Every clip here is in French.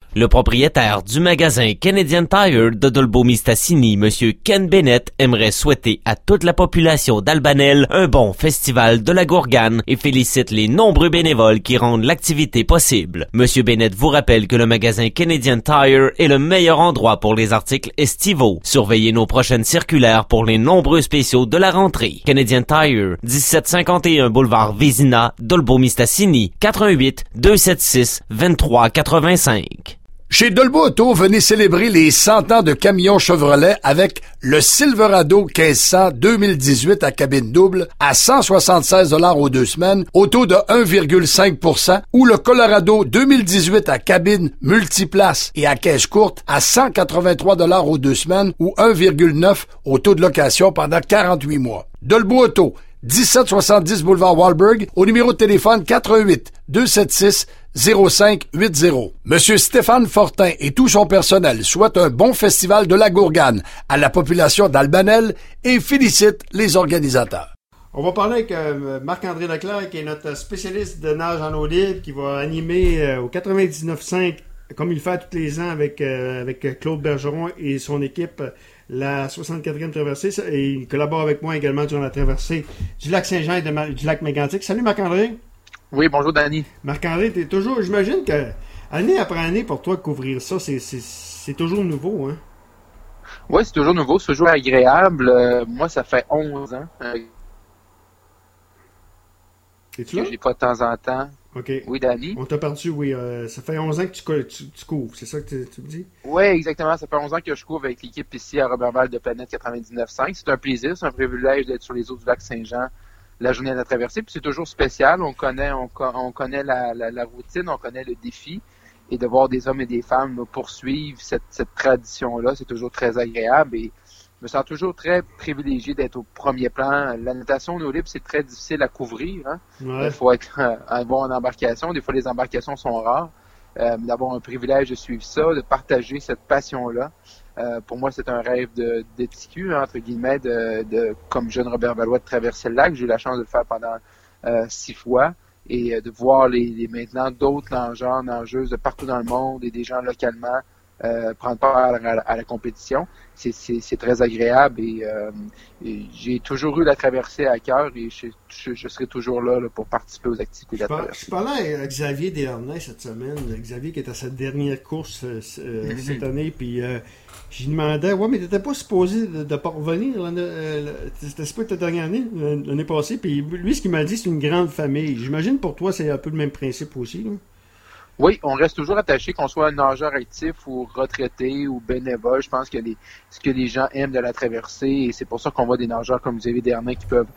Le propriétaire du magasin Canadian Tire de Dolbeau-Mistassini, Monsieur Ken Bennett, aimerait souhaiter à toute la population d'Albanel un bon festival de la Gourgane et félicite les nombreux bénévoles qui rendent l'activité possible. Monsieur Bennett vous rappelle que le magasin Canadian Tire est le meilleur endroit pour les articles estivaux. Surveillez nos prochaines circulaires pour les nombreux spéciaux de la rentrée. Canadian Tire, 1751 boulevard Vézina, Dolbeau-Mistassini, 88 276 2385. Chez Dolbeau Auto, venez célébrer les 100 ans de camions Chevrolet avec le Silverado 1500 2018 à cabine double à 176 $ aux 2 semaines, au taux de 1,5 % ou le Colorado 2018 à cabine multiplace et à caisse courte à 183 $ aux 2 semaines ou 1,9 au taux de location pendant 48 mois. Dolbeau Auto, 1770 boulevard Wahlberg, au numéro de téléphone 88 276 0580. Monsieur Stéphane Fortin et tout son personnel souhaitent un bon festival de la Gourgane à la population d'Albanel et félicitent les organisateurs. On va parler avec Marc-André Leclerc, qui est notre spécialiste de nage en eau libre, qui va animer au 99.5, comme il le fait tous les ans avec Claude Bergeron et son équipe, la 64e traversée. Et il collabore avec moi également durant la traversée du lac Saint-Jean et du lac Mégantic. Salut Marc-André. Oui, bonjour Danny. Marc-André, t'es toujours, j'imagine que année après année, pour toi, couvrir ça, c'est toujours nouveau, hein? Oui, c'est toujours nouveau, c'est toujours agréable. Moi, ça fait 11 ans Es-tu que là? j'ai pas de temps en temps. OK. Oui, Danny. On t'a perdu, oui. Ça fait 11 ans que tu couvres, c'est ça que tu me dis? Oui, exactement. Ça fait 11 ans que je couvre avec l'équipe ici à Roberval de Planète 99.5. C'est un plaisir, c'est un privilège d'être sur les eaux du lac Saint-Jean la journée de la traversée. Puis c'est toujours spécial. On connaît la routine, on connaît le défi. Et de voir des hommes et des femmes poursuivre cette tradition-là, c'est toujours très agréable. Et je me sens toujours très privilégié d'être au premier plan. La natation en eau libre, c'est très difficile à couvrir. Hein? Ouais. Il faut être bon en embarcation. Des fois, les embarcations sont rares. D'avoir un privilège de suivre ça, de partager cette passion-là. Pour moi, c'est un rêve de TQ, entre guillemets, comme jeune Robert Valois, de traverser le lac. J'ai eu la chance de le faire pendant 6 fois et de voir maintenant d'autres nageurs, nageuses de partout dans le monde et des gens localement prendre part à la compétition. C'est très agréable et j'ai toujours eu la traversée à cœur et je serai toujours là pour participer aux activités de la traversée. Je parlais à Xavier Desharnais cette semaine, Xavier qui est à sa dernière course cette année, puis je lui demandais, ouais, mais t'étais pas supposé de pas revenir, c'était pas ta dernière année, l'année passée, puis lui, ce qu'il m'a dit, c'est une grande famille. J'imagine pour toi, c'est un peu le même principe aussi, là. Oui, on reste toujours attaché, qu'on soit un nageur actif ou retraité ou bénévole. Je pense que ce que les gens aiment de la traversée, et c'est pour ça qu'on voit des nageurs comme Xavier Desharnais qui peuvent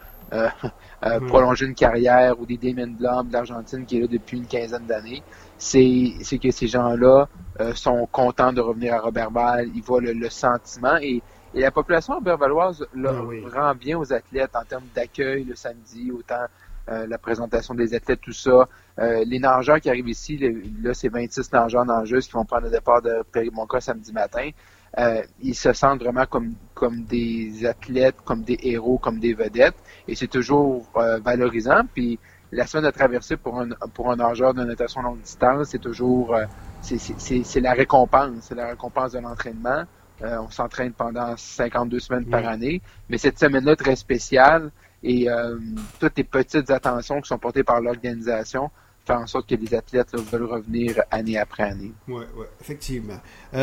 prolonger une carrière, ou des Damien Blanc de l'Argentine qui est là depuis une quinzaine d'années, c'est que ces gens-là sont contents de revenir à Roberval. Ils voient le sentiment et la population robervaloise rend bien aux athlètes en termes d'accueil le samedi, autant la présentation des athlètes, tout ça. Les nageurs qui arrivent ici, là, c'est 26 nageurs, nageuses qui vont prendre le départ de Périmonca samedi matin. Ils se sentent vraiment comme des athlètes, comme des héros, comme des vedettes. Et c'est toujours valorisant. Puis la semaine de traversée pour un nageur de natation longue distance, c'est toujours c'est la récompense. C'est la récompense de l'entraînement. On s'entraîne pendant 52 semaines par année. Mais cette semaine-là est très spéciale. Et toutes les petites attentions qui sont portées par l'organisation font en sorte que les athlètes veulent revenir année après année. Oui, effectivement.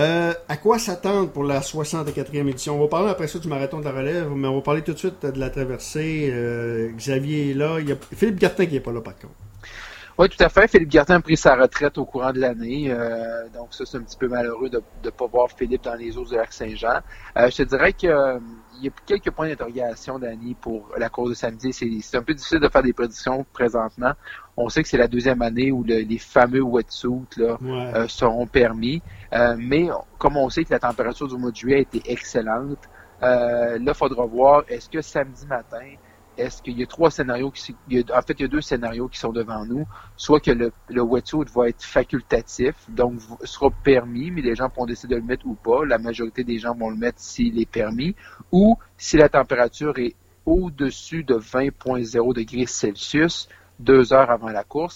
À quoi s'attendre pour la 64e édition? On va parler après ça du marathon de la relève, mais on va parler tout de suite de la traversée. Xavier est là. Il y a Philippe Gartin qui n'est pas là, par contre. Oui, tout à fait. Philippe Gartin a pris sa retraite au courant de l'année. Donc ça, c'est un petit peu malheureux de ne pas voir Philippe dans les eaux du lac Saint-Jean. Je te dirais que il y a quelques points d'interrogation, Danny, pour la course de samedi. C'est un peu difficile de faire des prédictions présentement. On sait que c'est la deuxième année où les fameux wetsuits seront permis. Mais comme on sait que la température du mois de juillet a été excellente, là, il faudra voir, est-ce que samedi matin, est-ce qu'il y a 3 scénarios il y a 2 scénarios qui sont devant nous. Soit que le wetsuit va être facultatif, donc sera permis, mais les gens pourront décider de le mettre ou pas. La majorité des gens vont le mettre s'il est permis. Ou si la température est au-dessus de 20,0 degrés Celsius 2 heures avant la course.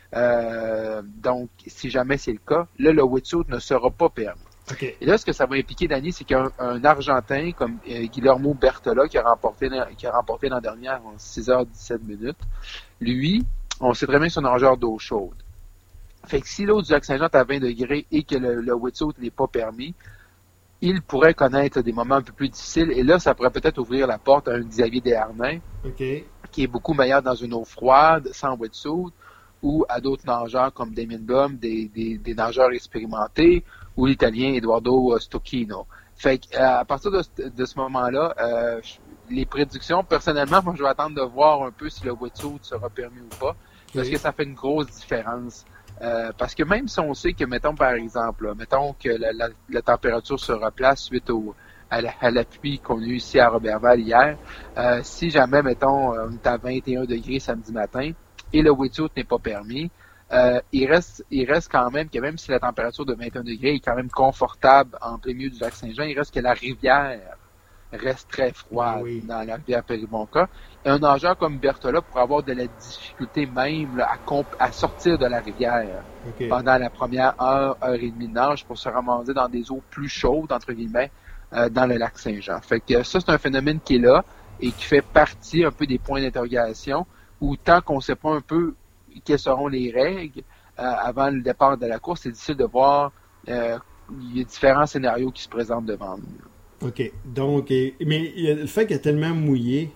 Donc, si jamais c'est le cas, là, le wetsuit ne sera pas permis. Okay. Et là, ce que ça va impliquer, Danny, c'est qu'un Argentin comme Guillermo Bertola, qui a remporté l'an dernier en 6h17 minutes, lui, on sait très bien que c'est un nageur d'eau chaude. Fait que si l'eau du lac Saint-Jean est à 20 degrés et que le wetsuit n'est pas permis, il pourrait connaître des moments un peu plus difficiles. Et là, ça pourrait peut-être ouvrir la porte à un Xavier Desharnais, qui est beaucoup meilleur dans une eau froide, sans wetsuit, ou à d'autres nageurs comme Damien Blum, des nageurs expérimentés, ou l'Italien Edoardo Stocchino. Fait que, à partir de ce moment-là, les prédictions, personnellement, moi, je vais attendre de voir un peu si le wetsuit sera permis ou pas, parce que ça fait une grosse différence. Parce que même si on sait que, mettons, par exemple, là, mettons que la température se replace suite à la pluie qu'on a eu ici à Roberval hier, si jamais, mettons, on est à 21 degrés samedi matin et le wetsuit n'est pas permis, il reste quand même que même si la température de 21 degrés est quand même confortable en plein milieu du lac Saint-Jean, il reste que la rivière reste très froide dans la rivière Péribonka. Et un nageur comme Bertola pourrait avoir de la difficulté même là, à sortir de la rivière pendant la première heure et demie de nage pour se ramasser dans des eaux plus chaudes, entre guillemets, dans le lac Saint-Jean. Fait que ça, c'est un phénomène qui est là et qui fait partie un peu des points d'interrogation où tant qu'on ne sait pas un peu quelles seront les règles avant le départ de la course, c'est difficile de voir. Il y a différents scénarios qui se présentent devant nous. OK. Donc, mais le fait qu'il a tellement mouillé,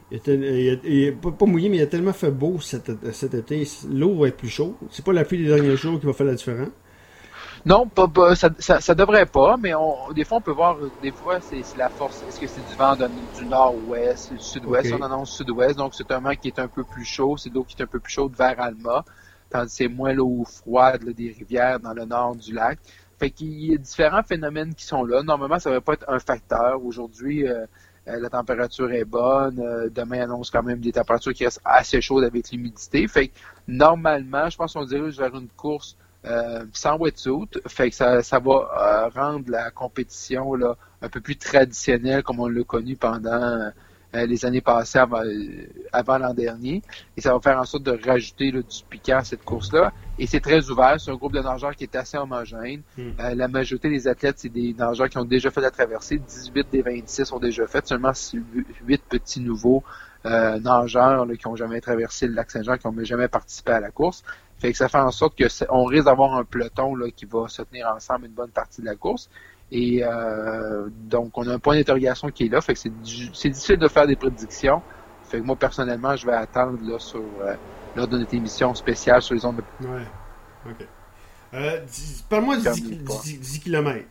pas mouillé, mais il a tellement fait beau cet été, l'eau va être plus chaude. C'est pas la pluie des derniers jours qui va faire la différence? Non, ça devrait pas, mais des fois on peut voir, des fois c'est la force. Est-ce que c'est du vent du nord-ouest, du sud-ouest? On annonce sud-ouest, donc c'est un vent qui est un peu plus chaud, c'est l'eau qui est un peu plus chaude vers Alma, tandis que c'est moins l'eau froide là, des rivières dans le nord du lac. Fait qu'il y a différents phénomènes qui sont là. Normalement, ça ne va pas être un facteur. Aujourd'hui, la température est bonne. Demain, annonce quand même des températures qui restent assez chaudes avec l'humidité. Fait que normalement, je pense qu'on dirige vers une course sans wetsuit. Fait que ça va rendre la compétition là, un peu plus traditionnelle comme on l'a connu pendant les années passées avant l'an dernier. Et ça va faire en sorte de rajouter là, du piquant à cette course-là. Et c'est très ouvert. C'est un groupe de nageurs qui est assez homogène. La majorité des athlètes, c'est des nageurs qui ont déjà fait la traversée. 18 des 26 ont déjà fait. Seulement 8 petits nouveaux nageurs là, qui n'ont jamais traversé le lac Saint-Jean, qui n'ont jamais participé à la course. Fait que ça fait en sorte que on risque d'avoir un peloton là, qui va se tenir ensemble une bonne partie de la course. Et donc, on a un point d'interrogation qui est là. Fait que c'est difficile de faire des prédictions. Fait que moi, personnellement, je vais attendre là, lors de notre émission spéciale sur les ondes de... Ouais, OK. Parle-moi du 10 km.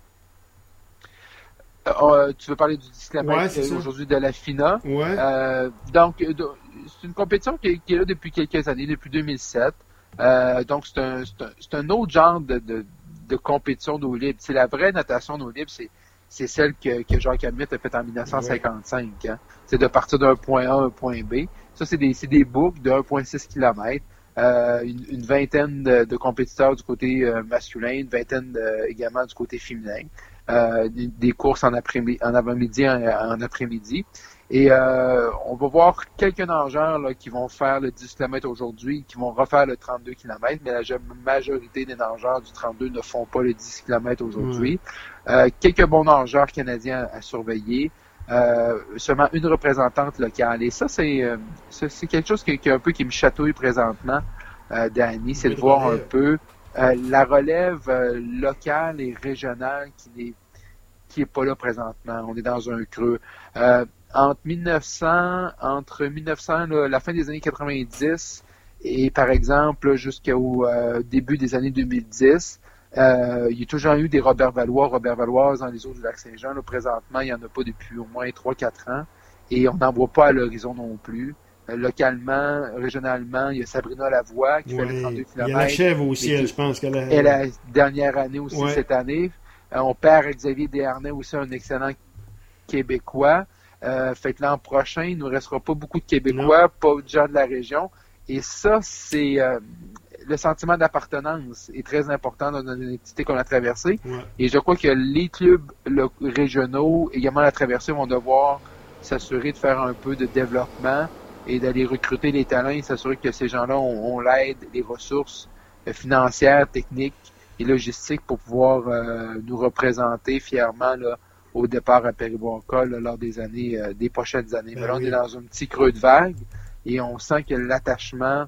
Tu veux parler du 10 km aujourd'hui de la FINA. Ouais. Donc, c'est une compétition qui est là depuis quelques années, depuis 2007. Donc, c'est un autre genre de compétition d'eau libre. C'est la vraie natation d'eau libre, c'est celle que Jacques Amite a faite en 1955. Hein. C'est de partir d'un point A à un point B. Ça, c'est des boucles de 1,6 km. Une vingtaine de compétiteurs du côté masculin, une vingtaine également du côté féminin. Des courses en avant-midi, en après-midi. Et on va voir quelques nageurs là, qui vont faire le 10 km aujourd'hui, qui vont refaire le 32 km, mais la majorité des nageurs du 32 ne font pas le 10 km aujourd'hui. Quelques bons nageurs canadiens à surveiller. Seulement une représentante locale. Et ça, c'est quelque chose qui me chatouille présentement, Danny, c'est de voir un peu la relève locale et régionale qui est pas là présentement. On est dans un creux. Entre 1900, là, la fin des années 90 et par exemple jusqu'au début des années 2010, il y a toujours eu des Robert-Valoises dans les eaux du lac Saint-Jean. Là, présentement, il n'y en a pas depuis au moins 3-4 ans et on n'en voit pas à l'horizon non plus. Localement, régionalement, il y a Sabrina Lavoie qui fait les 32 km. Il y a la chèvre aussi, je pense. Elle a la dernière année aussi cette année. On perd Xavier Desharnais aussi, un excellent Québécois. Fait que l'an prochain, il ne nous restera pas beaucoup de Québécois, pas de gens de la région. Et ça, c'est le sentiment d'appartenance est très important dans une entité qu'on a traversée. Et je crois que les clubs régionaux, également la traversée, vont devoir s'assurer de faire un peu de développement et d'aller recruter les talents et s'assurer que ces gens-là ont l'aide, les ressources financières, techniques et logistiques pour pouvoir nous représenter fièrement là, au départ à Péribois-Col lors des prochaines années. Mais là, on est dans un petit creux de vague et on sent que l'attachement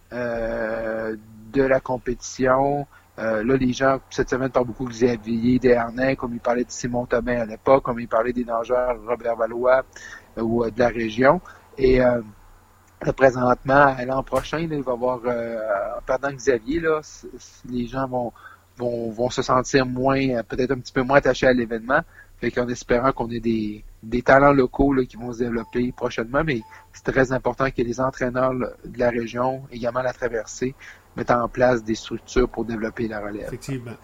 de la compétition, là, les gens, cette semaine, parlent beaucoup de Xavier Desharnais, comme il parlait de Simon Tobin à l'époque, comme il parlait des nageurs Robert Valois ou de la région. Et présentement, l'an prochain, là, il va y avoir, en perdant Xavier, là, les gens vont se sentir peut-être un petit peu moins attachés à l'événement. Fait qu'en espérant qu'on ait des talents locaux là, qui vont se développer prochainement, mais c'est très important que les entraîneurs là, de la région, également la traversée, mettent en place des structures pour développer la relève. Effectivement.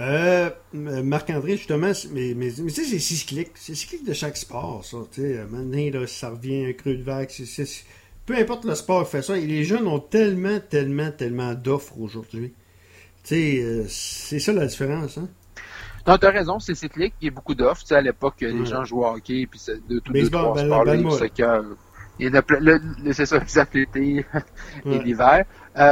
Marc-André, justement, mais tu sais, c'est cyclique de chaque sport, ça. Tu sais, maintenant, là, ça revient un creux de vague. Peu importe le sport qui fait ça, et les jeunes ont tellement d'offres aujourd'hui. Tu sais, c'est ça la différence, hein? Non, t'as raison, c'est cyclique, il y a beaucoup d'offres. Tu sais, à l'époque, les gens jouaient au hockey, puis deux, trois sports-là, il y en a plein, c'est ça, les athlétés et l'hiver.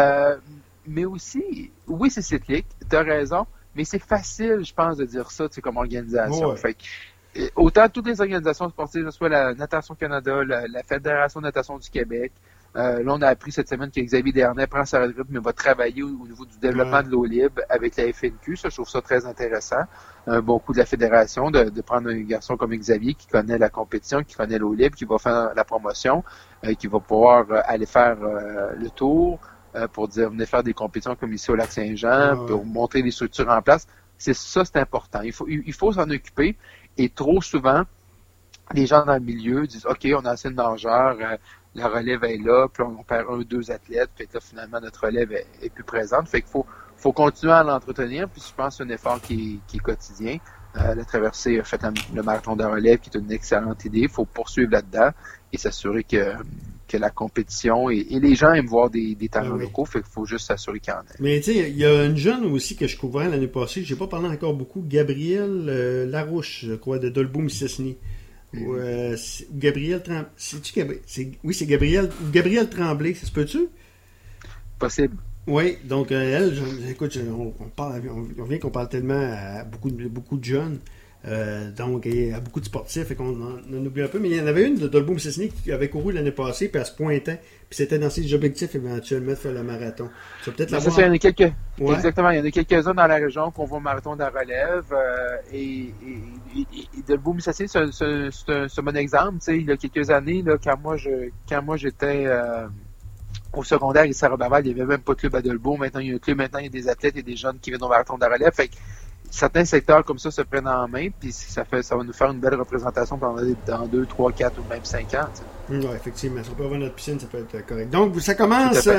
Mais aussi, oui, c'est cyclique, t'as raison, mais c'est facile, je pense, de dire ça, tu sais, comme organisation. Fait que, autant toutes les organisations sportives, soit la Natation Canada, la Fédération de natation du Québec, là, on a appris cette semaine que Xavier Desharnais prend sa retraite, mais va travailler au niveau du développement de l'eau libre avec la FNQ. Ça, je trouve ça très intéressant. Un bon coup de la fédération de prendre un garçon comme Xavier qui connaît la compétition, qui connaît l'eau libre, qui va faire la promotion, qui va pouvoir aller faire le tour pour dire venez faire des compétitions comme ici au Lac-Saint-Jean, pour montrer les structures en place. C'est important. Il faut s'en occuper. Et trop souvent, les gens dans le milieu disent OK, on a assez de nageurs, la relève est là, puis on perd 1-2 athlètes, puis là, finalement, notre relève est plus présente. Fait qu'il faut continuer à l'entretenir, puis je pense que c'est un effort qui est quotidien. La traversée a fait le marathon de la relève, qui est une excellente idée. Il faut poursuivre là-dedans et s'assurer que la compétition et les gens aiment voir des talents locaux, fait qu'il faut juste s'assurer qu'il y en ait. Mais tu sais, il y a une jeune aussi que je couvrais l'année passée, j'ai pas parlé encore beaucoup, Gabrielle Larouche, je crois, de Dolbeau-Mistassini. Gabriel Tremblay. C'est Gabriel Tremblay, ça se peut-tu? Possible. Oui, donc elle, écoute, on vient qu'on parle tellement à beaucoup de jeunes, donc et à beaucoup de sportifs, et qu'on en oublie un peu, mais il y en avait une de Dolbeau-Mistassini qui avait couru l'année passée, puis elle se pointait, puis c'était dans ses objectifs éventuellement de faire le marathon. Ça peut-être la voir. Exactement, il y en a quelques-uns dans la région qu'on voit au marathon de la relève, et Dolbeau-Mistassini, c'est un bon exemple. Tu sais, il y a quelques années, là, quand moi j'étais au secondaire ici à Roberval, il n'y avait même pas de club à Dolbeau. Maintenant, il y a un club, maintenant il y a des athlètes et des jeunes qui viennent au marathon de la relève. Fait que certains secteurs comme ça se prennent en main, puis ça va nous faire une belle représentation dans 2, 3, 4 ou même 5 ans. Oui, effectivement. Si on peut avoir notre piscine, ça peut être correct. Donc, ça commence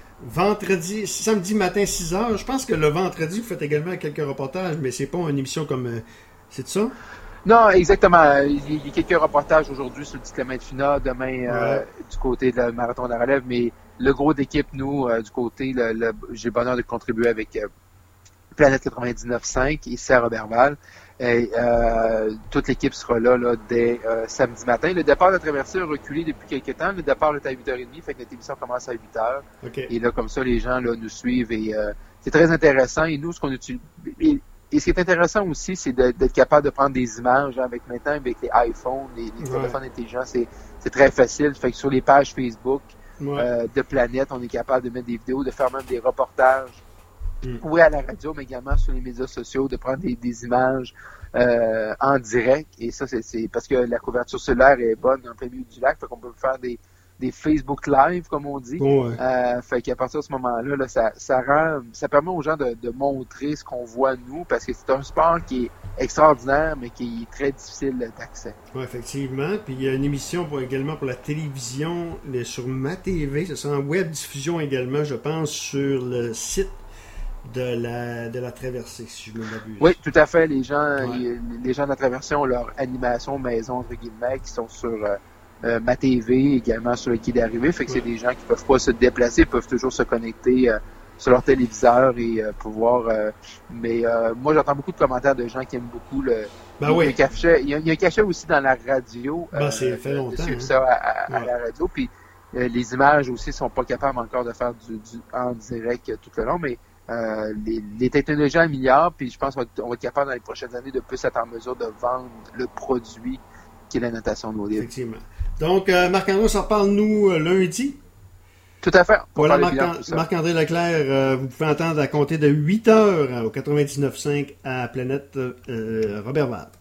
samedi matin 6h. Je pense que le vendredi, vous faites également quelques reportages, mais c'est pas une émission comme... c'est ça? Non, exactement. Il y a quelques reportages aujourd'hui sur le 10 km final, demain du côté de la marathon de la relève, mais le gros d'équipe, nous, du côté, j'ai le bonheur de contribuer avec Planète 99.5 ici à Roberval. Et toute l'équipe sera là dès samedi matin. Le départ de la traversée a reculé depuis quelques temps. Le départ est à 8h30, fait que notre émission commence à 8h. Okay. Et là, comme ça, les gens là, nous suivent et c'est très intéressant. Et nous, ce qu'on utilise... Et ce qui est intéressant aussi, c'est d'être capable de prendre des images avec les iPhones, les téléphones intelligents, c'est très facile. Fait que sur les pages Facebook de Planète, on est capable de mettre des vidéos, de faire même des reportages. Oui, à la radio, mais également sur les médias sociaux, de prendre des images en direct. Et ça, c'est parce que la couverture cellulaire est bonne en plein milieu du lac, fait qu'on peut faire des Facebook Live, comme on dit. Fait qu'à partir de ce moment-là, ça permet aux gens de montrer ce qu'on voit nous, parce que c'est un sport qui est extraordinaire, mais qui est très difficile d'accès. Oui, effectivement. Puis il y a une émission également pour la télévision sur MaTV. Ce sera en web diffusion également, je pense, sur le site de la traversée, si je me m'abuse. Oui, tout à fait. Les gens de la traversée ont leur animation maison, entre guillemets, qui sont sur MaTV, également sur le quai d'arrivée. Fait que c'est des gens qui peuvent pas se déplacer, peuvent toujours se connecter sur leur téléviseur et pouvoir... mais moi, j'entends beaucoup de commentaires de gens qui aiment beaucoup le... il y a un cachet aussi dans la radio. Ça fait longtemps. Ça à la radio. Puis les images aussi sont pas capables encore de faire du en direct tout le long, mais les technologies améliorent, puis je pense qu'on va être capable dans les prochaines années de plus être en mesure de vendre le produit qui est la notation de livres. Effectivement. Donc, Marc-André, on s'en reparle, nous, lundi. Tout à fait. Voilà, Marc-André Leclerc, vous pouvez entendre à compter de 8 heures au 99.5 à Planète Robert Vade.